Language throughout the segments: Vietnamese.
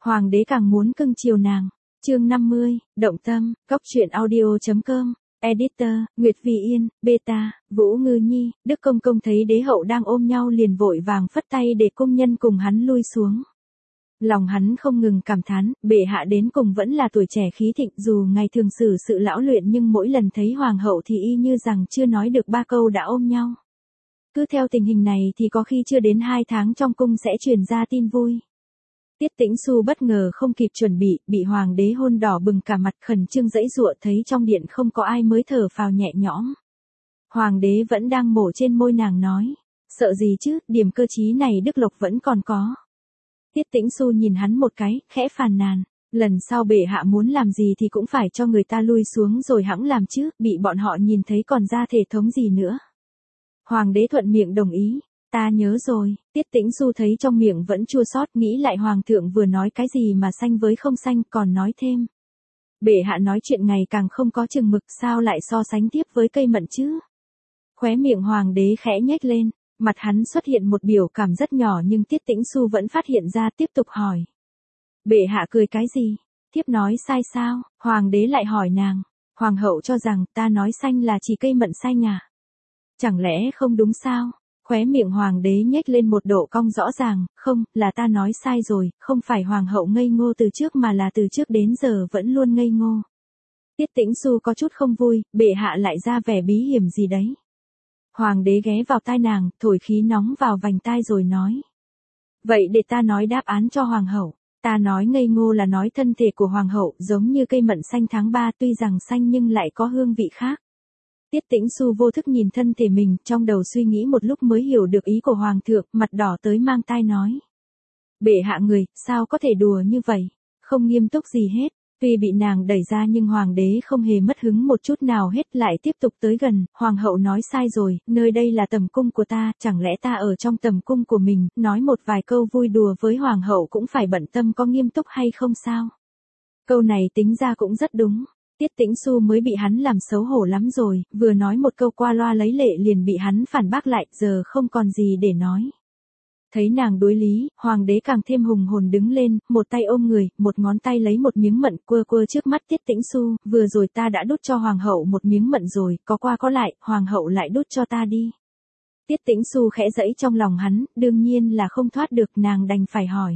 Hoàng đế càng muốn cưng chiều nàng. Chương 50, động tâm, cóc truyện audio.com. Editor, Nguyệt Vì Yên, Beta, Vũ Ngư Nhi. Đức Công Công thấy đế hậu đang ôm nhau liền vội vàng phất tay để cung nhân cùng hắn lui xuống. Lòng hắn không ngừng cảm thán, bệ hạ đến cùng vẫn là tuổi trẻ khí thịnh, dù ngày thường xử sự lão luyện nhưng mỗi lần thấy hoàng hậu thì y như rằng chưa nói được ba câu đã ôm nhau. Cứ theo tình hình này thì có khi chưa đến 2 tháng trong cung sẽ truyền ra tin vui. Tiết Tĩnh Xu bất ngờ không kịp chuẩn bị hoàng đế hôn đỏ bừng cả mặt, khẩn trương giãy giụa, thấy trong điện không có ai mới thở phào nhẹ nhõm. Hoàng đế vẫn đang mổ trên môi nàng nói, sợ gì chứ, điểm cơ trí này Đức Lộc vẫn còn có. Tiết Tĩnh Xu nhìn hắn một cái, khẽ phàn nàn, lần sau bệ hạ muốn làm gì thì cũng phải cho người ta lui xuống rồi hẵng làm chứ, bị bọn họ nhìn thấy còn ra thể thống gì nữa. Hoàng đế thuận miệng đồng ý. Ta nhớ rồi. Tiết Tĩnh Xu thấy trong miệng vẫn chua xót, nghĩ lại hoàng thượng vừa nói cái gì mà xanh với không xanh, còn nói thêm. Bệ hạ nói chuyện ngày càng không có chừng mực, sao lại so sánh tiếp với cây mận chứ? Khóe miệng hoàng đế khẽ nhếch lên, mặt hắn xuất hiện một biểu cảm rất nhỏ nhưng Tiết Tĩnh Xu vẫn phát hiện ra, tiếp tục hỏi. Bệ hạ cười cái gì? Thiếp nói sai sao? Hoàng đế lại hỏi nàng. Hoàng hậu cho rằng ta nói xanh là chỉ cây mận xanh à? Chẳng lẽ không đúng sao? Khóe miệng hoàng đế nhếch lên một độ cong rõ ràng, không, là ta nói sai rồi, không phải hoàng hậu ngây ngô từ trước mà là từ trước đến giờ vẫn luôn ngây ngô. Tiết Tĩnh Xu có chút không vui, bệ hạ lại ra vẻ bí hiểm gì đấy. Hoàng đế ghé vào tai nàng, thổi khí nóng vào vành tai rồi nói. Vậy để ta nói đáp án cho hoàng hậu. Ta nói ngây ngô là nói thân thể của hoàng hậu giống như cây mận xanh tháng 3, tuy rằng xanh nhưng lại có hương vị khác. Tiết Tĩnh Xu vô thức nhìn thân thể mình, trong đầu suy nghĩ một lúc mới hiểu được ý của hoàng thượng, mặt đỏ tới mang tai nói. Bệ hạ người, sao có thể đùa như vậy, không nghiêm túc gì hết. Tuy bị nàng đẩy ra nhưng hoàng đế không hề mất hứng một chút nào hết, lại tiếp tục tới gần. Hoàng hậu nói sai rồi, nơi đây là tầm cung của ta, chẳng lẽ ta ở trong tầm cung của mình, nói một vài câu vui đùa với hoàng hậu cũng phải bận tâm có nghiêm túc hay không sao? Câu này tính ra cũng rất đúng. Tiết Tĩnh Xu mới bị hắn làm xấu hổ lắm rồi, vừa nói một câu qua loa lấy lệ liền bị hắn phản bác lại, giờ không còn gì để nói. Thấy nàng đối lý, hoàng đế càng thêm hùng hồn đứng lên, một tay ôm người, một ngón tay lấy một miếng mận quơ quơ trước mắt Tiết Tĩnh Xu, vừa rồi ta đã đút cho hoàng hậu một miếng mận rồi, có qua có lại, hoàng hậu lại đút cho ta đi. Tiết Tĩnh Xu khẽ giãy trong lòng hắn, đương nhiên là không thoát được, nàng đành phải hỏi.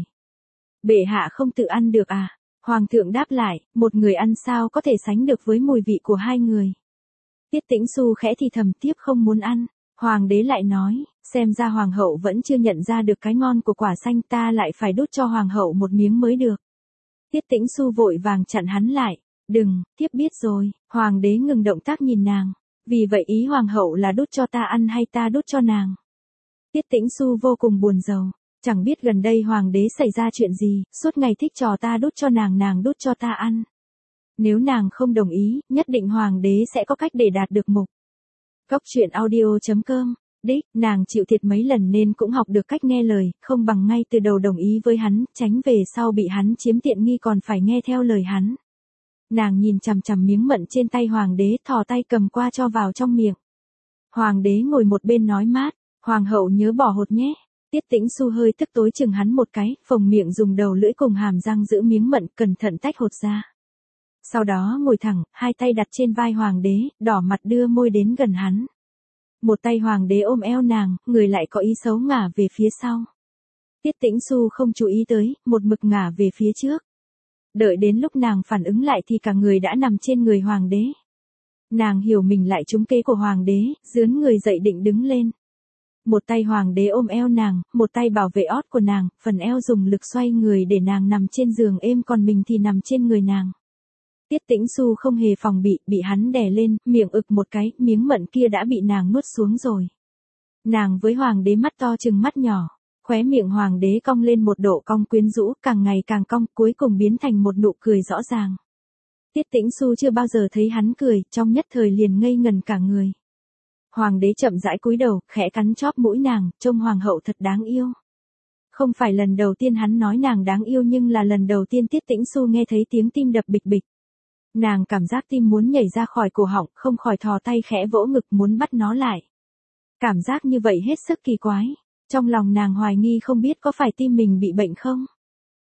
Bệ hạ không tự ăn được à? Hoàng thượng đáp lại, một người ăn sao có thể sánh được với mùi vị của hai người. Tiết Tĩnh Xu khẽ thì thầm tiếp không muốn ăn. Hoàng đế lại nói, xem ra hoàng hậu vẫn chưa nhận ra được cái ngon của quả xanh, ta lại phải đút cho hoàng hậu một miếng mới được. Tiết Tĩnh Xu vội vàng chặn hắn lại, đừng, thiếp biết rồi. Hoàng đế ngừng động tác nhìn nàng, vì vậy ý hoàng hậu là đút cho ta ăn hay ta đút cho nàng? Tiết Tĩnh Xu vô cùng buồn rầu. Chẳng biết gần đây hoàng đế xảy ra chuyện gì, suốt ngày thích trò ta đút cho nàng đút cho ta ăn. Nếu nàng không đồng ý, nhất định hoàng đế sẽ có cách để đạt được mục. Cóc truyện audio.com. Đích, nàng chịu thiệt mấy lần nên cũng học được cách nghe lời, không bằng ngay từ đầu đồng ý với hắn, tránh về sau bị hắn chiếm tiện nghi còn phải nghe theo lời hắn. Nàng nhìn chằm chằm miếng mận trên tay hoàng đế, thò tay cầm qua cho vào trong miệng. Hoàng đế ngồi một bên nói mát, hoàng hậu nhớ bỏ hột nhé. Tiết Tĩnh Xu hơi tức tối chừng hắn một cái, phồng miệng dùng đầu lưỡi cùng hàm răng giữ miếng mận, cẩn thận tách hột ra. Sau đó ngồi thẳng, hai tay đặt trên vai hoàng đế, đỏ mặt đưa môi đến gần hắn. Một tay hoàng đế ôm eo nàng, người lại có ý xấu ngả về phía sau. Tiết Tĩnh Xu không chú ý tới, một mực ngả về phía trước. Đợi đến lúc nàng phản ứng lại thì cả người đã nằm trên người hoàng đế. Nàng hiểu mình lại trúng kế của hoàng đế, dướn người dậy định đứng lên. Một tay hoàng đế ôm eo nàng, một tay bảo vệ ót của nàng, phần eo dùng lực xoay người để nàng nằm trên giường êm còn mình thì nằm trên người nàng. Tiết Tĩnh Xu không hề phòng bị hắn đè lên, miệng ực một cái, miếng mận kia đã bị nàng nuốt xuống rồi. Nàng với hoàng đế mắt to chừng mắt nhỏ, khóe miệng hoàng đế cong lên một độ cong quyến rũ, càng ngày càng cong, cuối cùng biến thành một nụ cười rõ ràng. Tiết Tĩnh Xu chưa bao giờ thấy hắn cười, trong nhất thời liền ngây ngần cả người. Hoàng đế chậm rãi cúi đầu, khẽ cắn chóp mũi nàng, trông hoàng hậu thật đáng yêu. Không phải lần đầu tiên hắn nói nàng đáng yêu nhưng là lần đầu tiên Tiết Tĩnh Xu nghe thấy tiếng tim đập bịch bịch. Nàng cảm giác tim muốn nhảy ra khỏi cổ họng, không khỏi thò tay khẽ vỗ ngực muốn bắt nó lại. Cảm giác như vậy hết sức kỳ quái. Trong lòng nàng hoài nghi không biết có phải tim mình bị bệnh không.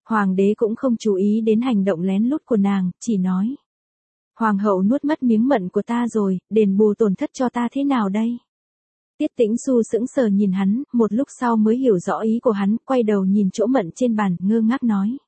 Hoàng đế cũng không chú ý đến hành động lén lút của nàng, chỉ nói. Hoàng hậu nuốt mất miếng mận của ta rồi, đền bù tổn thất cho ta thế nào đây? Tiết Tĩnh Xu sững sờ nhìn hắn, một lúc sau mới hiểu rõ ý của hắn, quay đầu nhìn chỗ mận trên bàn, ngơ ngác nói.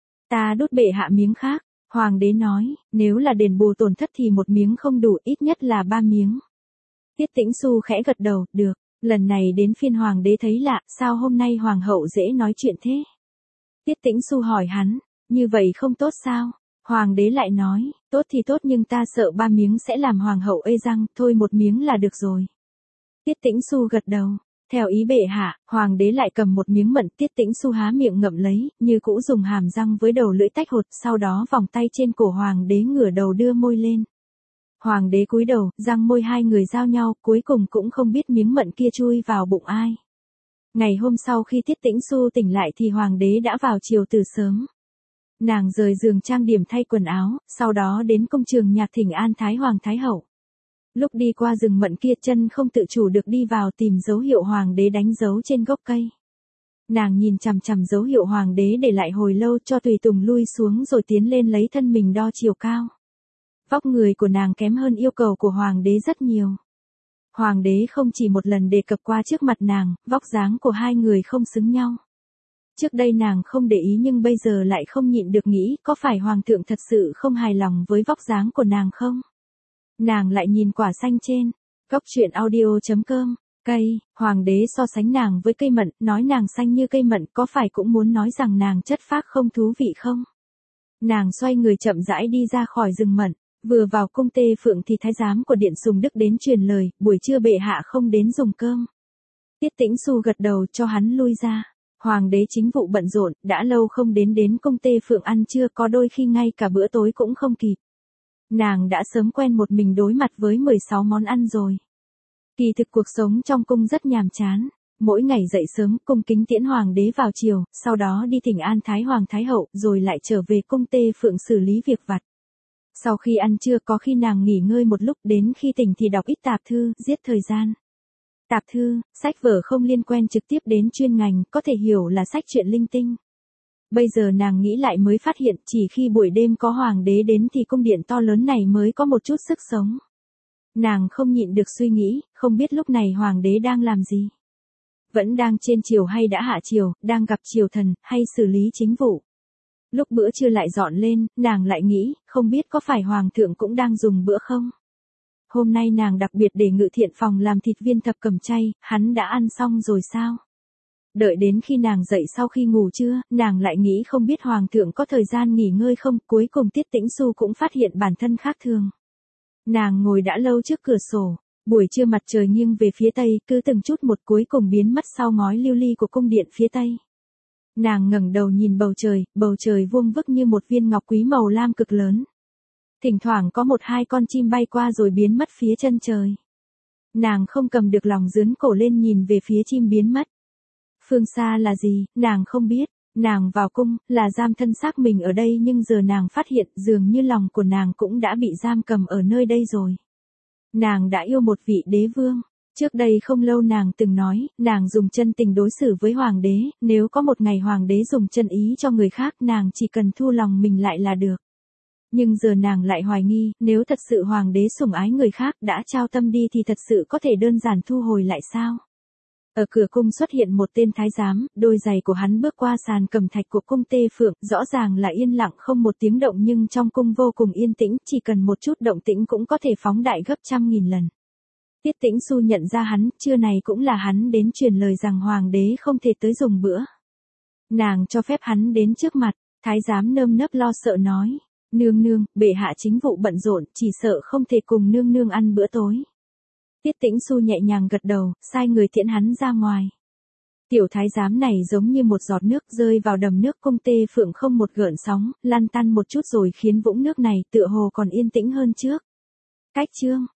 Ta đút bệ hạ miếng khác. Hoàng đế nói, nếu là đền bù tổn thất thì một miếng không đủ, ít nhất là 3 miếng. Tiết Tĩnh Xu khẽ gật đầu, được. Lần này đến phiên hoàng đế thấy lạ, sao hôm nay hoàng hậu dễ nói chuyện thế? Tiết Tĩnh Xu hỏi hắn, như vậy không tốt sao? Hoàng đế lại nói, tốt thì tốt nhưng ta sợ 3 miếng sẽ làm hoàng hậu ê răng, thôi một miếng là được rồi. Tiết Tĩnh Xu gật đầu. Theo ý bệ hạ, hoàng đế lại cầm một miếng mận, Tiết Tĩnh Xu há miệng ngậm lấy, như cũ dùng hàm răng với đầu lưỡi tách hột, sau đó vòng tay trên cổ hoàng đế ngửa đầu đưa môi lên. Hoàng đế cúi đầu, răng môi hai người giao nhau, cuối cùng cũng không biết miếng mận kia chui vào bụng ai. Ngày hôm sau khi Tiết Tĩnh Xu tỉnh lại thì hoàng đế đã vào triều từ sớm. Nàng rời giường trang điểm thay quần áo, sau đó đến công trường nhạc thỉnh an Thái Hoàng Thái Hậu. Lúc đi qua rừng mận kia chân không tự chủ được đi vào tìm dấu hiệu hoàng đế đánh dấu trên gốc cây. Nàng nhìn chằm chằm dấu hiệu hoàng đế để lại hồi lâu cho tùy tùng lui xuống rồi tiến lên lấy thân mình đo chiều cao. Vóc người của nàng kém hơn yêu cầu của hoàng đế rất nhiều. Hoàng đế không chỉ một lần đề cập qua trước mặt nàng, vóc dáng của hai người không xứng nhau. Trước đây nàng không để ý nhưng bây giờ lại không nhịn được nghĩ có phải hoàng thượng thật sự không hài lòng với vóc dáng của nàng không? Nàng lại nhìn quả xanh trên, góc truyện audio.com, cây, hoàng đế so sánh nàng với cây mận, nói nàng xanh như cây mận, có phải cũng muốn nói rằng nàng chất phác không thú vị không? Nàng xoay người chậm rãi đi ra khỏi rừng mận, vừa vào cung Tê Phượng thì thái giám của Điện Sùng Đức đến truyền lời, buổi trưa bệ hạ không đến dùng cơm. Tiết Tĩnh Xu gật đầu cho hắn lui ra. Hoàng đế chính vụ bận rộn, đã lâu không đến cung Tê Phượng ăn trưa, có đôi khi ngay cả bữa tối cũng không kịp. Nàng đã sớm quen một mình đối mặt với 16 món ăn rồi. Kỳ thực cuộc sống trong cung rất nhàm chán. Mỗi ngày dậy sớm cung kính tiễn hoàng đế vào triều, sau đó đi thỉnh an Thái Hoàng Thái Hậu, rồi lại trở về cung Tê Phượng xử lý việc vặt. Sau khi ăn trưa có khi nàng nghỉ ngơi một lúc, đến khi tỉnh thì đọc ít tạp thư, giết thời gian. Tạp thư, sách vở không liên quan trực tiếp đến chuyên ngành, có thể hiểu là sách truyện linh tinh. Bây giờ nàng nghĩ lại mới phát hiện chỉ khi buổi đêm có hoàng đế đến thì cung điện to lớn này mới có một chút sức sống. Nàng không nhịn được suy nghĩ, không biết lúc này hoàng đế đang làm gì. Vẫn đang trên triều hay đã hạ triều, đang gặp triều thần, hay xử lý chính vụ. Lúc bữa trưa lại dọn lên, nàng lại nghĩ, không biết có phải hoàng thượng cũng đang dùng bữa không? Hôm nay nàng đặc biệt để Ngự Thiện phòng làm thịt viên thập cẩm chay, hắn đã ăn xong rồi sao? Đợi đến khi nàng dậy sau khi ngủ trưa, nàng lại nghĩ không biết hoàng thượng có thời gian nghỉ ngơi không, cuối cùng Tiết Tĩnh Xu cũng phát hiện bản thân khác thường. Nàng ngồi đã lâu trước cửa sổ, buổi trưa mặt trời nghiêng về phía tây, cứ từng chút một cuối cùng biến mất sau ngói lưu ly của cung điện phía tây. Nàng ngẩng đầu nhìn bầu trời vuông vức như một viên ngọc quý màu lam cực lớn. Thỉnh thoảng có một hai con chim bay qua rồi biến mất phía chân trời. Nàng không cầm được lòng giươn cổ lên nhìn về phía chim biến mất. Phương xa là gì, nàng không biết. Nàng vào cung, là giam thân xác mình ở đây nhưng giờ nàng phát hiện dường như lòng của nàng cũng đã bị giam cầm ở nơi đây rồi. Nàng đã yêu một vị đế vương. Trước đây không lâu nàng từng nói, nàng dùng chân tình đối xử với hoàng đế, nếu có một ngày hoàng đế dùng chân ý cho người khác nàng chỉ cần thu lòng mình lại là được. Nhưng giờ nàng lại hoài nghi, nếu thật sự hoàng đế sủng ái người khác đã trao tâm đi thì thật sự có thể đơn giản thu hồi lại sao? Ở cửa cung xuất hiện một tên thái giám, đôi giày của hắn bước qua sàn cẩm thạch của cung Tê Phượng, rõ ràng là yên lặng không một tiếng động nhưng trong cung vô cùng yên tĩnh, chỉ cần một chút động tĩnh cũng có thể phóng đại gấp trăm nghìn lần. Tiết Tĩnh Xu nhận ra hắn, trưa này cũng là hắn đến truyền lời rằng hoàng đế không thể tới dùng bữa. Nàng cho phép hắn đến trước mặt, thái giám nơm nớp lo sợ nói, nương nương, bệ hạ chính vụ bận rộn, chỉ sợ không thể cùng nương nương ăn bữa tối. Tiết Tĩnh Xu nhẹ nhàng gật đầu, sai người tiễn hắn ra ngoài. Tiểu thái giám này giống như một giọt nước rơi vào đầm nước cung Tê Phượng không một gợn sóng, lăn tăn một chút rồi khiến vũng nước này tựa hồ còn yên tĩnh hơn trước. Cách chương